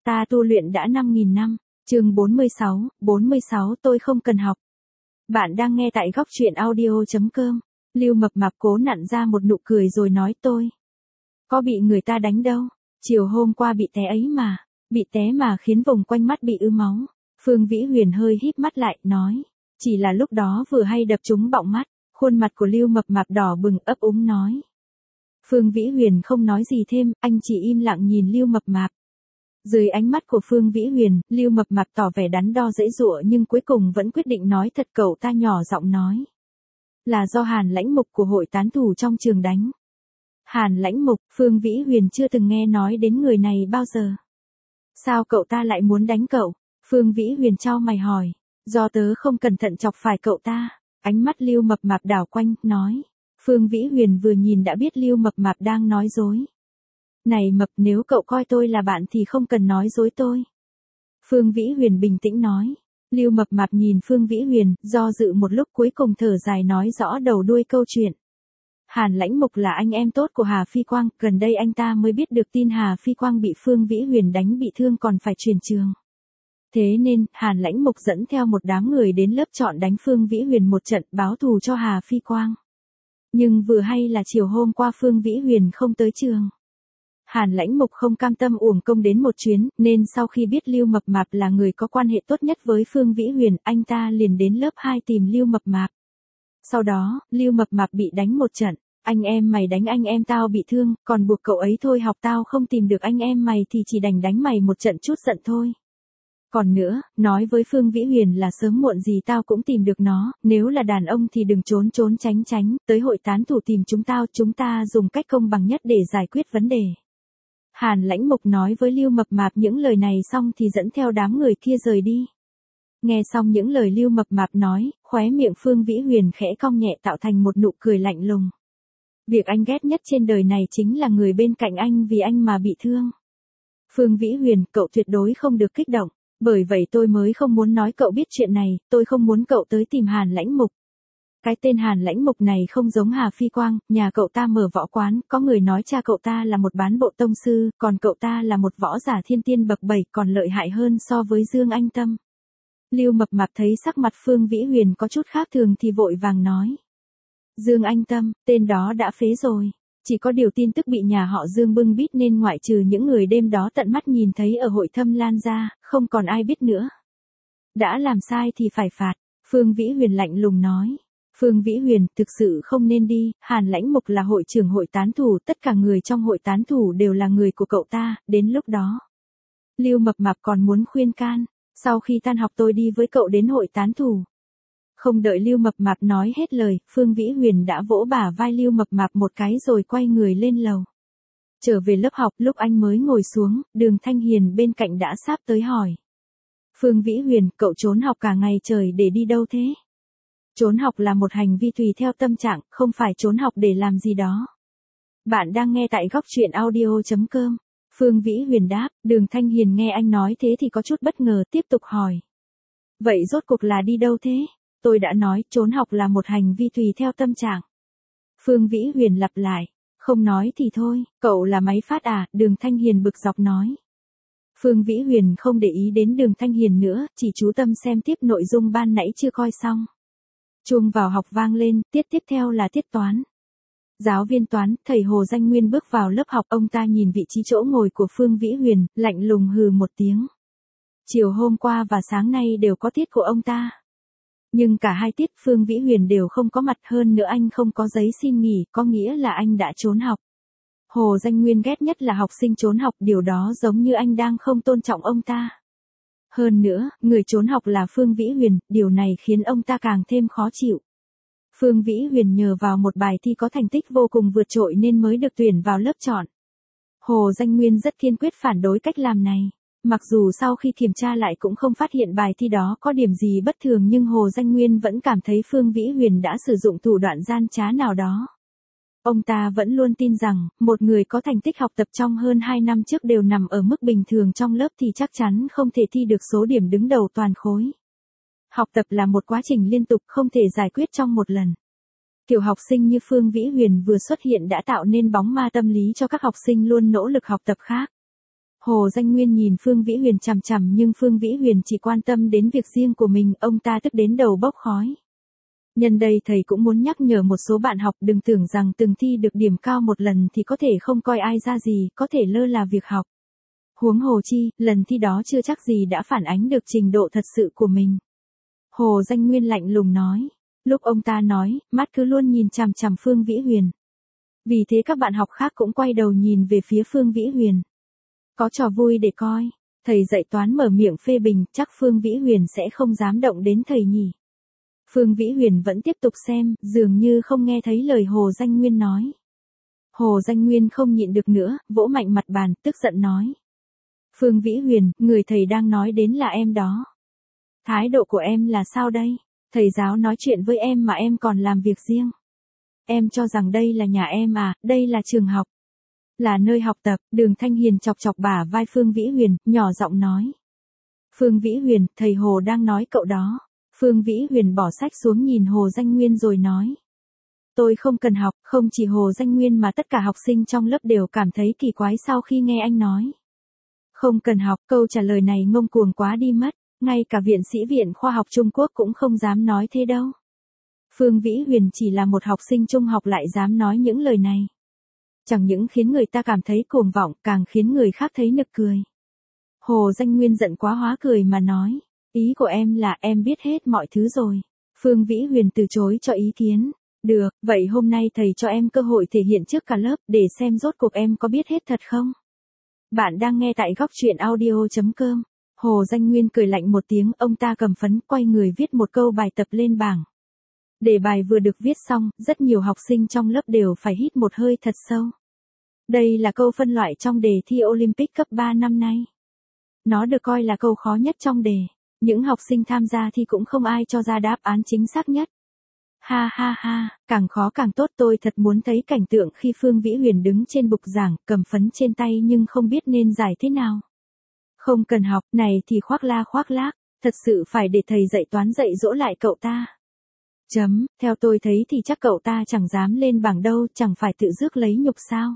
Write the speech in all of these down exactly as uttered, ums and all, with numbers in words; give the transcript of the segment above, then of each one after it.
Ta tu luyện đã năm nghìn năm. Chương bốn mươi sáu, bốn mươi sáu tôi không cần học. Bạn đang nghe tại góc truyện audio chấm com. Lưu Mập Mạp cố nặn ra một nụ cười rồi nói tôi. Có bị người ta đánh đâu. Chiều hôm qua bị té ấy mà. Bị té mà khiến vùng quanh mắt bị ứ máu. Phương Vĩ Huyền hơi híp mắt lại, nói. Chỉ là lúc đó vừa hay đập trúng bọng mắt. Khuôn mặt của Lưu Mập Mạp đỏ bừng ấp úng nói. Phương Vĩ Huyền không nói gì thêm, anh chỉ im lặng nhìn Lưu Mập Mạp. Dưới ánh mắt của Phương Vĩ Huyền, Lưu Mập Mạp tỏ vẻ đắn đo dễ dụa nhưng cuối cùng vẫn quyết định nói thật. Cậu ta nhỏ giọng nói. Là do Hàn Lãnh Mục của hội tán thủ trong trường đánh. Hàn Lãnh Mục, Phương Vĩ Huyền chưa từng nghe nói đến người này bao giờ. Sao cậu ta lại muốn đánh cậu? Phương Vĩ Huyền chau mày hỏi. Do tớ không cẩn thận chọc phải cậu ta. Ánh mắt Lưu Mập Mạp đảo quanh, nói. Phương Vĩ Huyền vừa nhìn đã biết Lưu Mập Mạp đang nói dối. Này Mập, nếu cậu coi tôi là bạn thì không cần nói dối tôi. Phương Vĩ Huyền bình tĩnh nói. Lưu Mập Mạp nhìn Phương Vĩ Huyền, do dự một lúc cuối cùng thở dài nói rõ đầu đuôi câu chuyện. Hàn Lãnh Mục là anh em tốt của Hà Phi Quang, gần đây anh ta mới biết được tin Hà Phi Quang bị Phương Vĩ Huyền đánh bị thương còn phải chuyển trường. Thế nên, Hàn Lãnh Mục dẫn theo một đám người đến lớp chọn đánh Phương Vĩ Huyền một trận báo thù cho Hà Phi Quang. Nhưng vừa hay là chiều hôm qua Phương Vĩ Huyền không tới trường. Hàn Lãnh Mục không cam tâm uổng công đến một chuyến, nên sau khi biết Lưu Mập Mạp là người có quan hệ tốt nhất với Phương Vĩ Huyền, anh ta liền đến lớp hai tìm Lưu Mập Mạp. Sau đó, Lưu Mập Mạp bị đánh một trận, anh em mày đánh anh em tao bị thương, còn buộc cậu ấy thôi học tao không tìm được anh em mày thì chỉ đành đánh mày một trận chút giận thôi. Còn nữa, nói với Phương Vĩ Huyền là sớm muộn gì tao cũng tìm được nó, nếu là đàn ông thì đừng trốn trốn tránh tránh, tới hội tán thủ tìm chúng tao, chúng ta dùng cách công bằng nhất để giải quyết vấn đề. Hàn Lãnh Mục nói với Lưu Mập Mạp những lời này xong thì dẫn theo đám người kia rời đi. Nghe xong những lời Lưu Mập Mạp nói, khóe miệng Phương Vĩ Huyền khẽ cong nhẹ tạo thành một nụ cười lạnh lùng. Việc anh ghét nhất trên đời này chính là người bên cạnh anh vì anh mà bị thương. Phương Vĩ Huyền, cậu tuyệt đối không được kích động, bởi vậy tôi mới không muốn nói cậu biết chuyện này, tôi không muốn cậu tới tìm Hàn Lãnh Mục. Cái tên Hàn Lãnh Mục này không giống Hà Phi Quang, nhà cậu ta mở võ quán, có người nói cha cậu ta là một bán bộ tông sư, còn cậu ta là một võ giả thiên tiên bậc bảy, còn lợi hại hơn so với Dương Anh Tâm. Lưu Mập Mạp thấy sắc mặt Phương Vĩ Huyền có chút khác thường thì vội vàng nói. Dương Anh Tâm, tên đó đã phế rồi. Chỉ có điều tin tức bị nhà họ Dương bưng bít nên ngoại trừ những người đêm đó tận mắt nhìn thấy ở hội Thâm Lan ra, không còn ai biết nữa. Đã làm sai thì phải phạt, Phương Vĩ Huyền lạnh lùng nói. Phương Vĩ Huyền, thực sự không nên đi, Hàn Lãnh Mục là hội trưởng hội tán thủ, tất cả người trong hội tán thủ đều là người của cậu ta, đến lúc đó. Lưu Mập Mạp còn muốn khuyên can, sau khi tan học tôi đi với cậu đến hội tán thủ. Không đợi Lưu Mập Mạp nói hết lời, Phương Vĩ Huyền đã vỗ bả vai Lưu Mập Mạp một cái rồi quay người lên lầu. Trở về lớp học, lúc anh mới ngồi xuống, Đường Thanh Hiền bên cạnh đã sáp tới hỏi. Phương Vĩ Huyền, cậu trốn học cả ngày trời để đi đâu thế? Trốn học là một hành vi tùy theo tâm trạng, không phải trốn học để làm gì đó. Bạn đang nghe tại góc truyện audio chấm com. Phương Vĩ Huyền đáp, Đường Thanh Hiền nghe anh nói thế thì có chút bất ngờ, tiếp tục hỏi. Vậy rốt cuộc là đi đâu thế? Tôi đã nói, trốn học là một hành vi tùy theo tâm trạng. Phương Vĩ Huyền lặp lại, không nói thì thôi, cậu là máy phát à, Đường Thanh Hiền bực dọc nói. Phương Vĩ Huyền không để ý đến Đường Thanh Hiền nữa, chỉ chú tâm xem tiếp nội dung ban nãy chưa coi xong. Chuông vào học vang lên, tiết tiếp theo là tiết toán. Giáo viên toán, thầy Hồ Danh Nguyên bước vào lớp học, ông ta nhìn vị trí chỗ ngồi của Phương Vĩ Huyền, lạnh lùng hừ một tiếng. Chiều hôm qua và sáng nay đều có tiết của ông ta. Nhưng cả hai tiết Phương Vĩ Huyền đều không có mặt, hơn nữa anh không có giấy xin nghỉ, có nghĩa là anh đã trốn học. Hồ Danh Nguyên ghét nhất là học sinh trốn học, điều đó giống như anh đang không tôn trọng ông ta. Hơn nữa, người trốn học là Phương Vĩ Huyền, điều này khiến ông ta càng thêm khó chịu. Phương Vĩ Huyền nhờ vào một bài thi có thành tích vô cùng vượt trội nên mới được tuyển vào lớp chọn. Hồ Danh Nguyên rất kiên quyết phản đối cách làm này. Mặc dù sau khi kiểm tra lại cũng không phát hiện bài thi đó có điểm gì bất thường nhưng Hồ Danh Nguyên vẫn cảm thấy Phương Vĩ Huyền đã sử dụng thủ đoạn gian trá nào đó. Ông ta vẫn luôn tin rằng, một người có thành tích học tập trong hơn hai năm trước đều nằm ở mức bình thường trong lớp thì chắc chắn không thể thi được số điểm đứng đầu toàn khối. Học tập là một quá trình liên tục không thể giải quyết trong một lần. Kiểu học sinh như Phương Vĩ Huyền vừa xuất hiện đã tạo nên bóng ma tâm lý cho các học sinh luôn nỗ lực học tập khác. Hồ Danh Nguyên nhìn Phương Vĩ Huyền chằm chằm nhưng Phương Vĩ Huyền chỉ quan tâm đến việc riêng của mình, ông ta tức đến đầu bốc khói. Nhân đây thầy cũng muốn nhắc nhở một số bạn học đừng tưởng rằng từng thi được điểm cao một lần thì có thể không coi ai ra gì, có thể lơ là việc học. Huống hồ chi, lần thi đó chưa chắc gì đã phản ánh được trình độ thật sự của mình. Hồ Danh Nguyên lạnh lùng nói. Lúc ông ta nói, mắt cứ luôn nhìn chằm chằm Phương Vĩ Huyền. Vì thế các bạn học khác cũng quay đầu nhìn về phía Phương Vĩ Huyền. Có trò vui để coi. Thầy dạy toán mở miệng phê bình, chắc Phương Vĩ Huyền sẽ không dám động đến thầy nhỉ. Phương Vĩ Huyền vẫn tiếp tục xem, dường như không nghe thấy lời Hồ Danh Nguyên nói. Hồ Danh Nguyên không nhịn được nữa, vỗ mạnh mặt bàn, tức giận nói. Phương Vĩ Huyền, người thầy đang nói đến là em đó. Thái độ của em là sao đây? Thầy giáo nói chuyện với em mà em còn làm việc riêng. Em cho rằng đây là nhà em à, đây là trường học. Là nơi học tập. Đường Thanh Hiền chọc chọc bả vai Phương Vĩ Huyền, nhỏ giọng nói. Phương Vĩ Huyền, thầy Hồ đang nói cậu đó. Phương Vĩ Huyền bỏ sách xuống nhìn Hồ Danh Nguyên rồi nói. Tôi không cần học, không chỉ Hồ Danh Nguyên mà tất cả học sinh trong lớp đều cảm thấy kỳ quái sau khi nghe anh nói. Không cần học, câu trả lời này ngông cuồng quá đi mất, ngay cả Viện Sĩ Viện Khoa học Trung Quốc cũng không dám nói thế đâu. Phương Vĩ Huyền chỉ là một học sinh trung học lại dám nói những lời này. Chẳng những khiến người ta cảm thấy cuồng vọng, càng khiến người khác thấy nực cười. Hồ Danh Nguyên giận quá hóa cười mà nói. Ý của em là em biết hết mọi thứ rồi. Phương Vĩ Huyền từ chối cho ý kiến. Được, vậy hôm nay thầy cho em cơ hội thể hiện trước cả lớp để xem rốt cuộc em có biết hết thật không? Bạn đang nghe tại góc truyện audio chấm com. Hồ Danh Nguyên cười lạnh một tiếng, ông ta cầm phấn quay người viết một câu bài tập lên bảng. Đề bài vừa được viết xong, rất nhiều học sinh trong lớp đều phải hít một hơi thật sâu. Đây là câu phân loại trong đề thi Olympic cấp ba năm nay. Nó được coi là câu khó nhất trong đề. Những học sinh tham gia thi cũng không ai cho ra đáp án chính xác nhất. Ha ha ha, càng khó càng tốt, tôi thật muốn thấy cảnh tượng khi Phương Vĩ Huyền đứng trên bục giảng, cầm phấn trên tay nhưng không biết nên giải thế nào. Không cần học, này thì khoác la khoác lác, thật sự phải để thầy dạy toán dạy dỗ lại cậu ta. Chấm, theo tôi thấy thì chắc cậu ta chẳng dám lên bảng đâu, chẳng phải tự rước lấy nhục sao.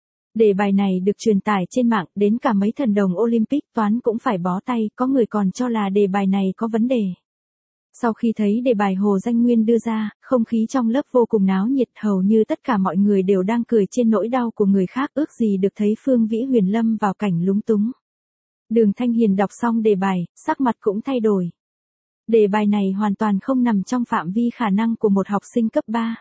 Đề bài này được truyền tải trên mạng, đến cả mấy thần đồng Olympic toán cũng phải bó tay, có người còn cho là đề bài này có vấn đề. Sau khi thấy đề bài Hồ Danh Nguyên đưa ra, không khí trong lớp vô cùng náo nhiệt, hầu như tất cả mọi người đều đang cười trên nỗi đau của người khác, ước gì được thấy Phương Vĩ Huyền lâm vào cảnh lúng túng. Đường Thanh Hiền đọc xong đề bài, sắc mặt cũng thay đổi. Đề bài này hoàn toàn không nằm trong phạm vi khả năng của một học sinh cấp ba.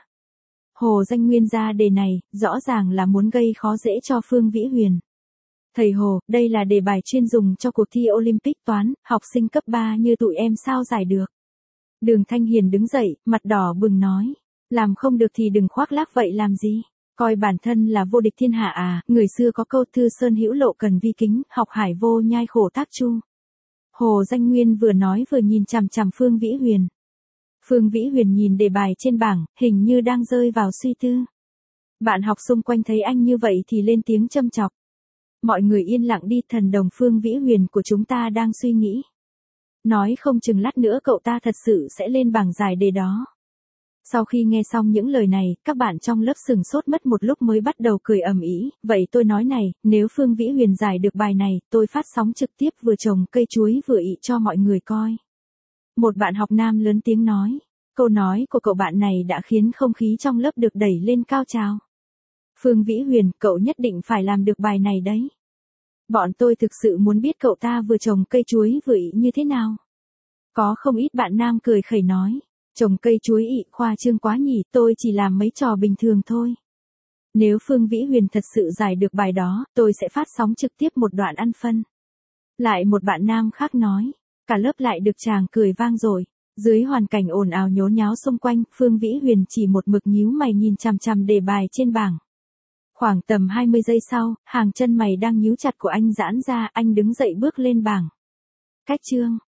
Hồ Danh Nguyên ra đề này, rõ ràng là muốn gây khó dễ cho Phương Vĩ Huyền. Thầy Hồ, đây là đề bài chuyên dùng cho cuộc thi Olympic toán, học sinh cấp ba như tụi em sao giải được. Đường Thanh Hiền đứng dậy, mặt đỏ bừng nói. Làm không được thì đừng khoác lác vậy làm gì. Coi bản thân là vô địch thiên hạ à, người xưa có câu thư sơn hữu lộ cần vi kính, học hải vô nhai khổ tác chu. Hồ Danh Nguyên vừa nói vừa nhìn chằm chằm Phương Vĩ Huyền. Phương Vĩ Huyền nhìn đề bài trên bảng, hình như đang rơi vào suy tư. Bạn học xung quanh thấy anh như vậy thì lên tiếng châm chọc. Mọi người yên lặng đi, thần đồng Phương Vĩ Huyền của chúng ta đang suy nghĩ. Nói không chừng lát nữa cậu ta thật sự sẽ lên bảng giải đề đó. Sau khi nghe xong những lời này, các bạn trong lớp sừng sốt mất một lúc mới bắt đầu cười ầm ĩ. Vậy tôi nói này, nếu Phương Vĩ Huyền giải được bài này, tôi phát sóng trực tiếp vừa trồng cây chuối vừa ị cho mọi người coi. Một bạn học nam lớn tiếng nói. Câu nói của cậu bạn này đã khiến không khí trong lớp được đẩy lên cao trào. Phương Vĩ Huyền, cậu nhất định phải làm được bài này đấy. Bọn tôi thực sự muốn biết cậu ta vừa trồng cây chuối vừa ị như thế nào. Có không ít bạn nam cười khẩy nói. Trồng cây chuối ị khoa trương quá nhỉ, tôi chỉ làm mấy trò bình thường thôi. Nếu Phương Vĩ Huyền thật sự giải được bài đó, tôi sẽ phát sóng trực tiếp một đoạn ăn phân. Lại một bạn nam khác nói. Cả lớp lại được chàng cười vang rồi. Dưới hoàn cảnh ồn ào nhốn nháo xung quanh, Phương Vĩ Huyền chỉ một mực nhíu mày nhìn chằm chằm đề bài trên bảng. Khoảng tầm hai mươi giây sau, hàng chân mày đang nhíu chặt của anh giãn ra, anh đứng dậy bước lên bảng. Cách chương.